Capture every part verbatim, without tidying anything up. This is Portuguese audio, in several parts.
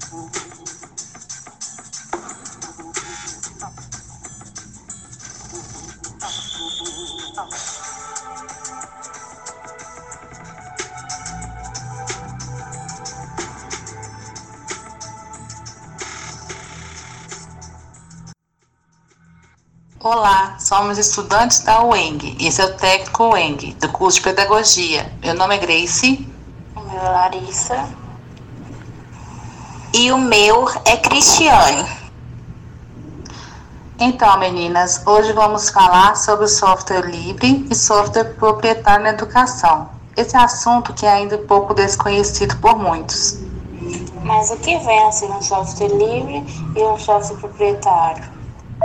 Olá, somos estudantes da U E N G. Esse é o técnico U E N G, do curso de Pedagogia. Meu nome é Grace. O meu é Larissa. E o meu é Cristiane. Então, meninas, hoje vamos falar sobre o software livre e software proprietário na educação. Esse assunto que é ainda pouco desconhecido por muitos. Mas o que vem a ser um software livre e um software proprietário?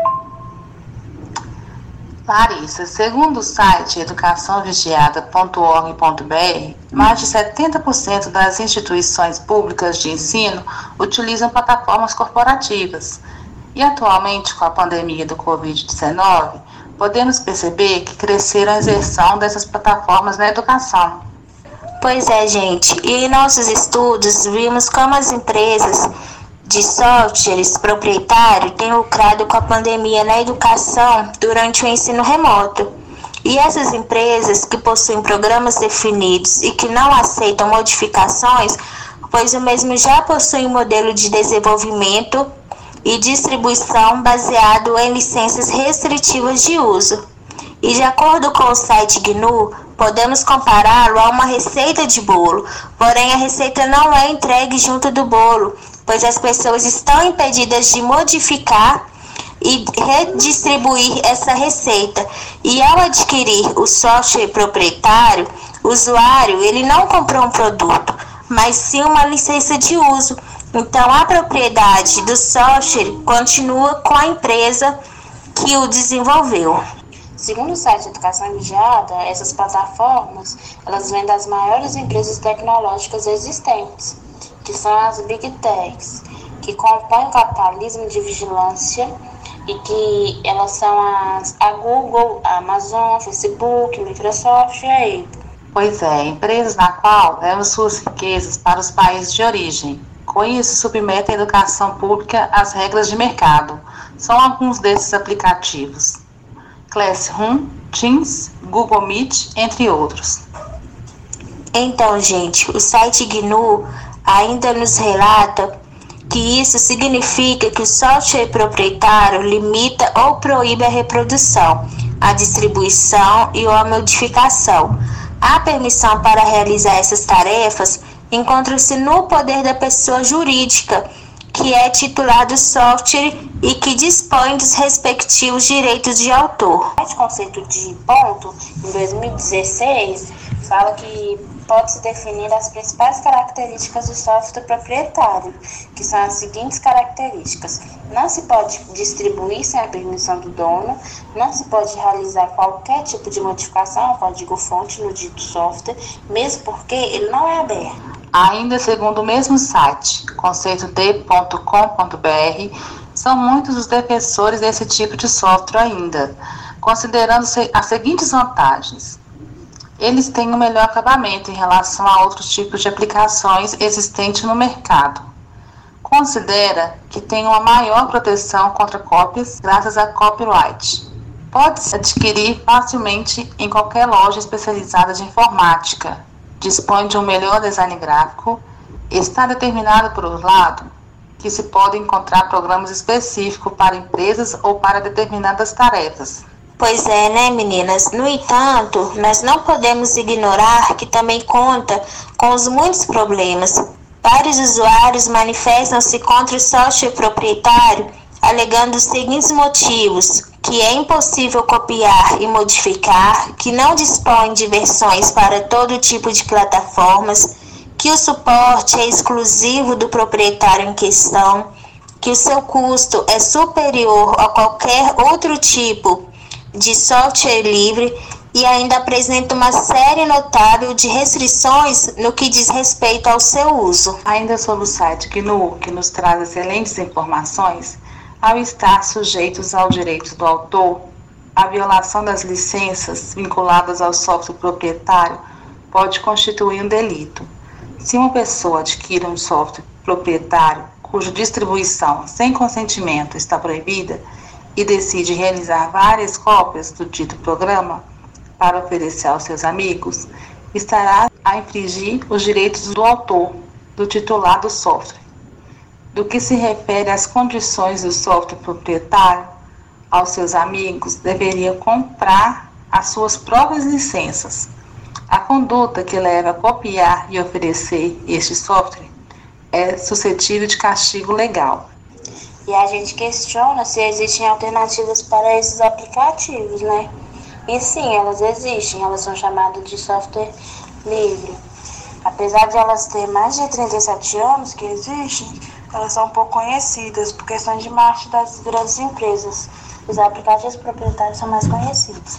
Larissa, segundo o site educação vigiada ponto org ponto b r, mais de setenta por cento das instituições públicas de ensino utilizam plataformas corporativas. E atualmente, com a pandemia do covid dezenove, podemos perceber que cresceram a inserção dessas plataformas na educação. Pois é, gente, e em nossos estudos vimos como as empresas de softwares proprietários têm lucrado com a pandemia na educação durante o ensino remoto. E essas empresas que possuem programas definidos e que não aceitam modificações, pois o mesmo já possui um modelo de desenvolvimento e distribuição baseado em licenças restritivas de uso. E de acordo com o site G N U, podemos compará-lo a uma receita de bolo, porém a receita não é entregue junto do bolo, pois as pessoas estão impedidas de modificar e redistribuir essa receita. E ao adquirir o software proprietário, o usuário ele não comprou um produto, mas sim uma licença de uso. Então a propriedade do software continua com a empresa que o desenvolveu. Segundo o site Educação Vigiada, essas plataformas elas vêm das maiores empresas tecnológicas existentes, que são as Big Techs, que compõem o capitalismo de vigilância e que elas são as, a Google, a Amazon, a Facebook, a Microsoft e a Apple. Pois é, empresas na qual levam suas riquezas para os países de origem. Com isso, submetem a educação pública às regras de mercado. São alguns desses aplicativos: Classroom, Teams, Google Meet, entre outros. Então, gente, o site G N U ainda nos relata que isso significa que o software proprietário limita ou proíbe a reprodução, a distribuição e ou a modificação. A permissão para realizar essas tarefas encontra-se no poder da pessoa jurídica, que é titular do software e que dispõe dos respectivos direitos de autor. Esse conceito de ponto, em dois mil e dezesseis, fala que pode-se definir as principais características do software proprietário, que são as seguintes características: não se pode distribuir sem a permissão do dono, não se pode realizar qualquer tipo de modificação ao código-fonte no dito software, mesmo porque ele não é aberto. Ainda segundo o mesmo site, conceito d ponto com ponto b r, são muitos os defensores desse tipo de software ainda, considerando as seguintes vantagens. Eles têm um melhor acabamento em relação a outros tipos de aplicações existentes no mercado. Considera que tem uma maior proteção contra cópias graças a copyright. Pode-se adquirir facilmente em qualquer loja especializada de informática. Dispõe de um melhor design gráfico. Está determinado, por outro lado, que se pode encontrar programas específicos para empresas ou para determinadas tarefas. Pois é, né, meninas? No entanto, nós não podemos ignorar que também conta com os muitos problemas. Vários usuários manifestam-se contra o software proprietário, alegando os seguintes motivos: que é impossível copiar e modificar, que não dispõe de versões para todo tipo de plataformas, que o suporte é exclusivo do proprietário em questão, que o seu custo é superior a qualquer outro tipo de software livre e ainda apresenta uma série notável de restrições no que diz respeito ao seu uso. Ainda sobre o site G N U, que nos traz excelentes informações, ao estar sujeitos ao direito do autor, a violação das licenças vinculadas ao software proprietário pode constituir um delito. Se uma pessoa adquire um software proprietário cuja distribuição sem consentimento está proibida e decide realizar várias cópias do dito programa para oferecer aos seus amigos, estará a infringir os direitos do autor, do titular do software. Do que se refere às condições do software proprietário, aos seus amigos deveria comprar as suas próprias licenças. A conduta que leva a copiar e oferecer este software é suscetível de castigo legal. E a gente questiona se existem alternativas para esses aplicativos, né? E sim, elas existem, elas são chamadas de software livre. Apesar de elas terem mais de trinta e sete anos que existem, elas são pouco conhecidas por questões de marketing das grandes empresas. Os aplicativos proprietários são mais conhecidos.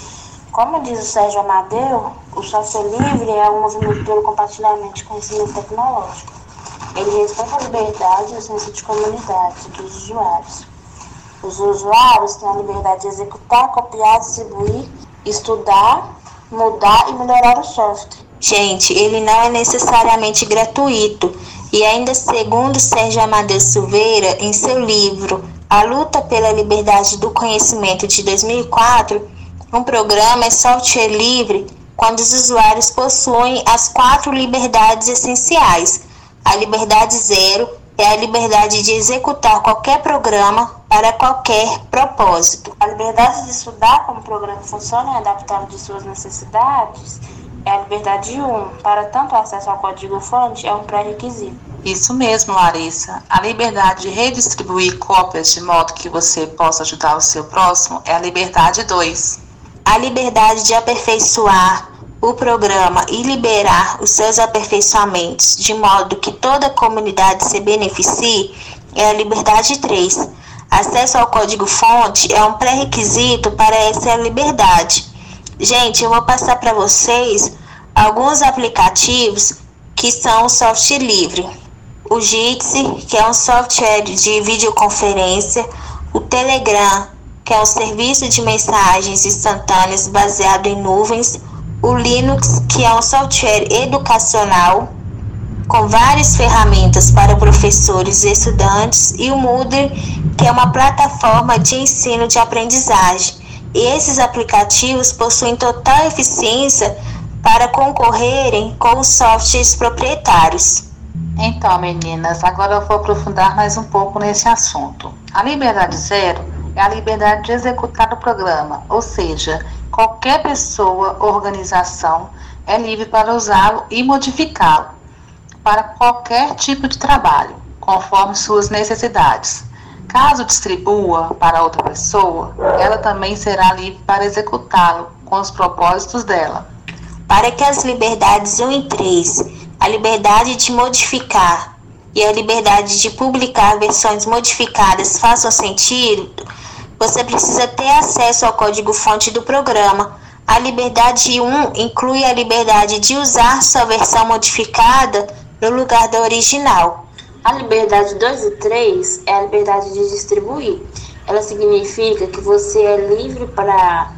Como diz o Sérgio Amadeu, o software livre é um movimento pelo compartilhamento de conhecimento tecnológico. Ele respeita a liberdade e o senso de comunidade dos usuários. Os usuários têm a liberdade de executar, copiar, distribuir, estudar, mudar e melhorar o software. Gente, ele não é necessariamente gratuito e ainda segundo Sérgio Amadeu Silveira, em seu livro A Luta pela Liberdade do Conhecimento de dois mil e quatro, um programa é software livre quando os usuários possuem as quatro liberdades essenciais. A liberdade zero é a liberdade de executar qualquer programa para qualquer propósito. A liberdade de estudar como o programa funciona e adaptá-lo de suas necessidades é a liberdade um. Para tanto, o acesso ao código-fonte é um pré-requisito. Isso mesmo, Larissa. A liberdade de redistribuir cópias de modo que você possa ajudar o seu próximo é a liberdade dois. A liberdade de aperfeiçoar o programa e liberar os seus aperfeiçoamentos de modo que toda a comunidade se beneficie é a liberdade três. Acesso ao código-fonte é um pré-requisito para essa liberdade. Gente, eu vou passar para vocês alguns aplicativos que são software livre. O Jitsi, que é um software de videoconferência, o Telegram, que é um serviço de mensagens instantâneas baseado em nuvens, o Linux, que é um software educacional com várias ferramentas para professores e estudantes, e o Moodle, que é uma plataforma de ensino de aprendizagem. E esses aplicativos possuem total eficiência para concorrerem com os softwares proprietários. Então, meninas, agora eu vou aprofundar mais um pouco nesse assunto. A liberdade zero é a liberdade de executar o programa, ou seja, qualquer pessoa ou organização é livre para usá-lo e modificá-lo para qualquer tipo de trabalho, conforme suas necessidades. Caso distribua para outra pessoa, ela também será livre para executá-lo com os propósitos dela. Para que as liberdades um e três, a liberdade de modificar e a liberdade de publicar versões modificadas façam sentido, você precisa ter acesso ao código-fonte do programa. A liberdade um inclui a liberdade de usar sua versão modificada no lugar da original. A liberdade dois e três é a liberdade de distribuir. Ela significa que você é livre para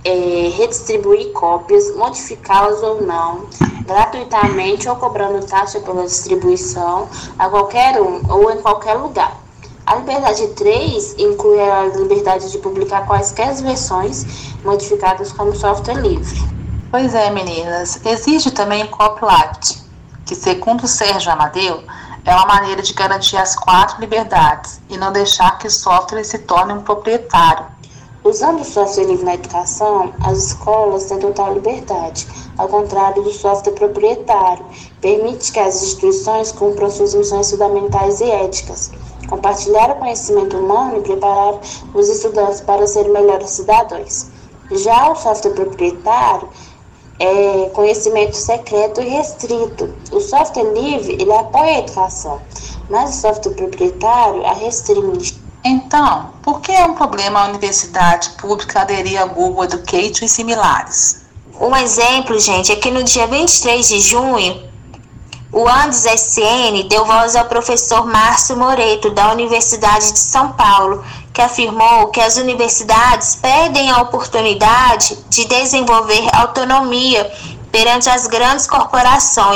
é, redistribuir cópias, modificá-las ou não, gratuitamente ou cobrando taxa pela distribuição a qualquer um ou em qualquer lugar. A liberdade três inclui a liberdade de publicar quaisquer versões modificadas como software livre. Pois é, meninas. Existe também o copyright, que, segundo o Sérgio Amadeu, é uma maneira de garantir as quatro liberdades e não deixar que o software se torne um proprietário. Usando o software livre na educação, as escolas têm total liberdade, ao contrário do software proprietário. Permite que as instituições cumpram suas missões fundamentais e éticas, compartilhar o conhecimento humano e preparar os estudantes para serem melhores cidadãos. Já o software proprietário é conhecimento secreto e restrito. O software livre, ele apoia a educação, mas o software proprietário a restringe. Então, por que é um problema a universidade pública aderir a Google Education e similares? Um exemplo, gente, é que no dia vinte e três de junho, o Andes S N deu voz ao professor Márcio Moreto, da Universidade de São Paulo, que afirmou que as universidades perdem a oportunidade de desenvolver autonomia perante as grandes corporações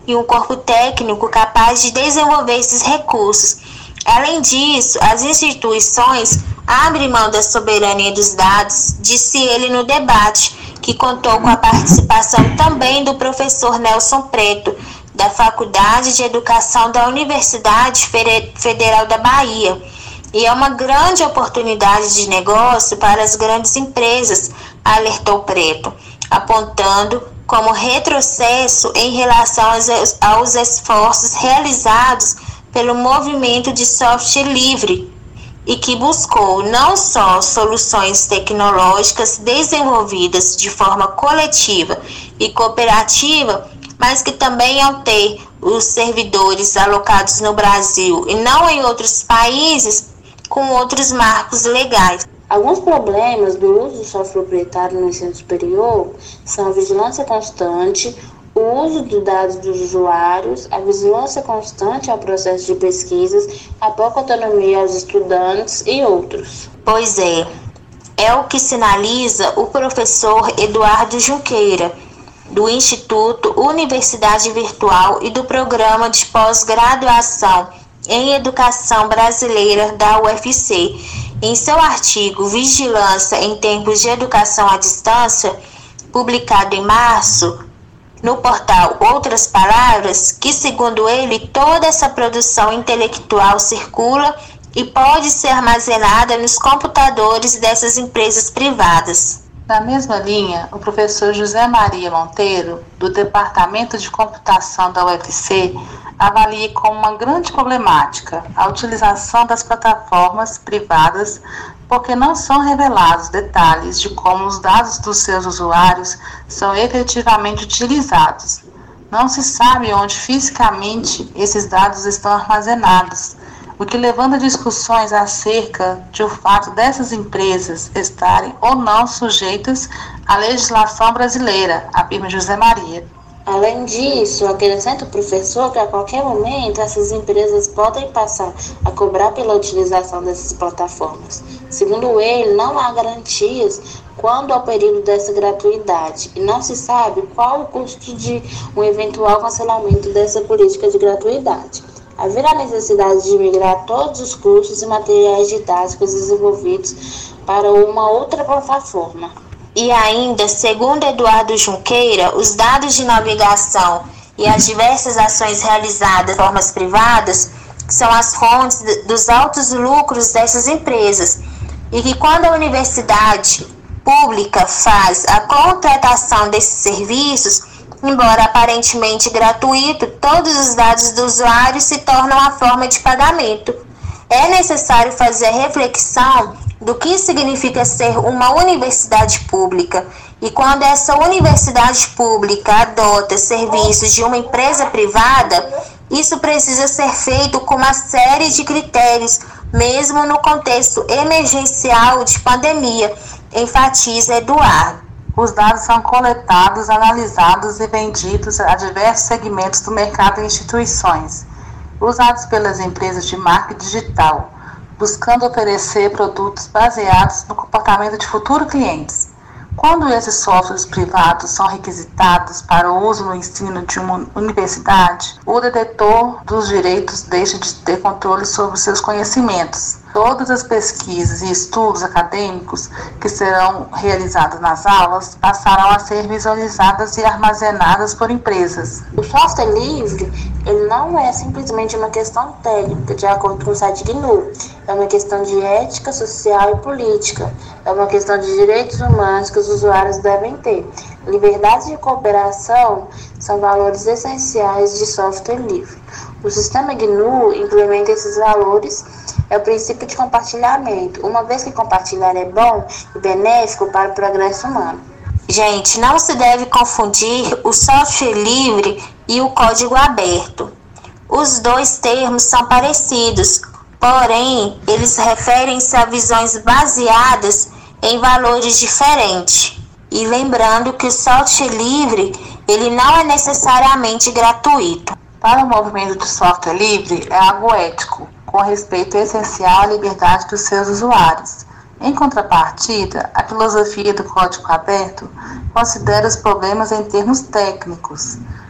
e um corpo técnico capaz de desenvolver esses recursos. Além disso, as instituições abrem mão da soberania dos dados, disse ele no debate, que contou com a participação também do professor Nelson Preto, da Faculdade de Educação da Universidade Federal da Bahia. E é uma grande oportunidade de negócio para as grandes empresas, alertou Preto, apontando como retrocesso em relação aos, aos esforços realizados pelo movimento de software livre e que buscou não só soluções tecnológicas desenvolvidas de forma coletiva e cooperativa, mas que também, ao ter os servidores alocados no Brasil e não em outros países, com outros marcos legais. Alguns problemas do uso do software proprietário no ensino superior são a vigilância constante, o uso dos dados dos usuários, a vigilância constante ao processo de pesquisas, a pouca autonomia aos estudantes e outros. Pois é, é o que sinaliza o professor Eduardo Junqueira, do Instituto Universidade Virtual e do Programa de Pós-Graduação em Educação Brasileira da U F C, em seu artigo Vigilância em Tempos de Educação à Distância, publicado em março, no portal Outras Palavras, que, segundo ele, toda essa produção intelectual circula e pode ser armazenada nos computadores dessas empresas privadas. Na mesma linha, o professor José Maria Monteiro, do Departamento de Computação da U F C, avalia como uma grande problemática a utilização das plataformas privadas, porque não são revelados detalhes de como os dados dos seus usuários são efetivamente utilizados. Não se sabe onde fisicamente esses dados estão armazenados, o que levanta discussões acerca de o fato dessas empresas estarem ou não sujeitas à legislação brasileira, afirma José Maria. Além disso, acrescenta o professor que a qualquer momento essas empresas podem passar a cobrar pela utilização dessas plataformas. Segundo ele, não há garantias quanto ao período dessa gratuidade e não se sabe qual o custo de um eventual cancelamento dessa política de gratuidade. Haverá necessidade de migrar todos os cursos e materiais didáticos desenvolvidos para uma outra plataforma. E ainda, segundo Eduardo Junqueira, os dados de navegação e as diversas ações realizadas de formas privadas são as fontes dos altos lucros dessas empresas e que quando a universidade pública faz a contratação desses serviços, embora aparentemente gratuito, todos os dados do usuário se tornam a forma de pagamento. É necessário fazer a reflexão do que significa ser uma universidade pública e quando essa universidade pública adota serviços de uma empresa privada, isso precisa ser feito com uma série de critérios, mesmo no contexto emergencial de pandemia, enfatiza Eduardo. Os dados são coletados, analisados e vendidos a diversos segmentos do mercado e instituições, usados pelas empresas de marketing digital, buscando oferecer produtos baseados no comportamento de futuros clientes. Quando esses softwares privados são requisitados para o uso no ensino de uma universidade, o detentor dos direitos deixa de ter controle sobre seus conhecimentos. Todas as pesquisas e estudos acadêmicos que serão realizados nas aulas passarão a ser visualizadas e armazenadas por empresas. O software livre ele não é simplesmente uma questão técnica, de acordo com o site G N U. É uma questão de ética, social e política. É uma questão de direitos humanos que os usuários devem ter. Liberdade de cooperação são valores essenciais de software livre. O sistema G N U implementa esses valores. É o princípio de compartilhamento, uma vez que compartilhar é bom e benéfico para o progresso humano. Gente, não se deve confundir o software livre e o código aberto. Os dois termos são parecidos, porém, eles referem-se a visões baseadas em valores diferentes. E lembrando que o software livre, ele não é necessariamente gratuito. Para o movimento de software livre, é algo ético, com respeito essencial à liberdade dos seus usuários. Em contrapartida, a filosofia do código aberto considera os problemas em termos técnicos.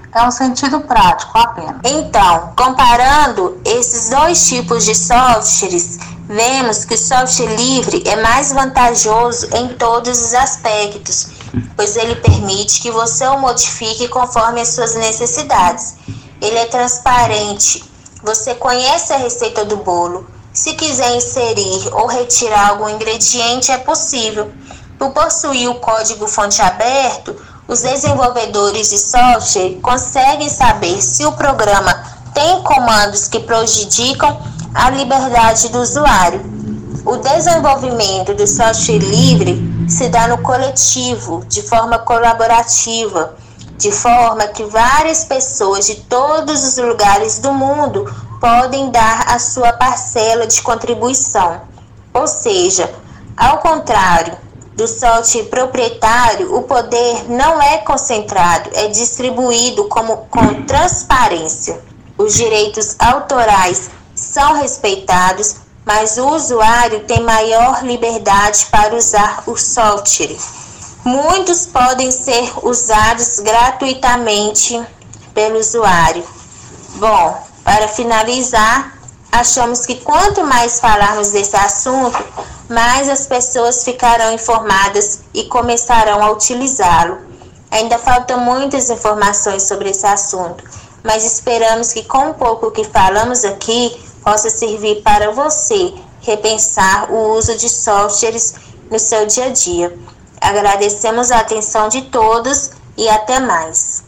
É um sentido prático apenas. Então, comparando esses dois tipos de softwares, vemos que o software livre é mais vantajoso em todos os aspectos, pois ele permite que você o modifique conforme as suas necessidades. Ele é transparente, você conhece a receita do bolo. Se quiser inserir ou retirar algum ingrediente, é possível. Por possuir o código-fonte aberto, os desenvolvedores de software conseguem saber se o programa tem comandos que prejudicam a liberdade do usuário. O desenvolvimento do software livre se dá no coletivo, de forma colaborativa, de forma que várias pessoas de todos os lugares do mundo podem dar a sua parcela de contribuição. Ou seja, ao contrário do software proprietário, o poder não é concentrado, é distribuído como, com transparência. Os direitos autorais são respeitados, mas o usuário tem maior liberdade para usar o software. Muitos podem ser usados gratuitamente pelo usuário. Bom, para finalizar, achamos que quanto mais falarmos desse assunto, mais as pessoas ficarão informadas e começarão a utilizá-lo. Ainda faltam muitas informações sobre esse assunto, mas esperamos que com o pouco que falamos aqui possa servir para você repensar o uso de softwares no seu dia a dia. Agradecemos a atenção de todos e até mais.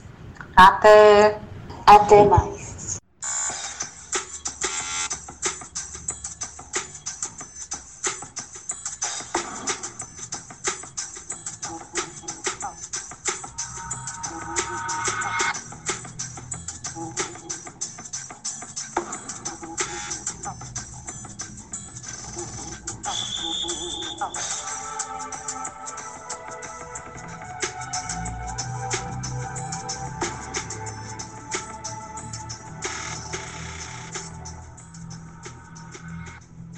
Até, Até mais. Oh.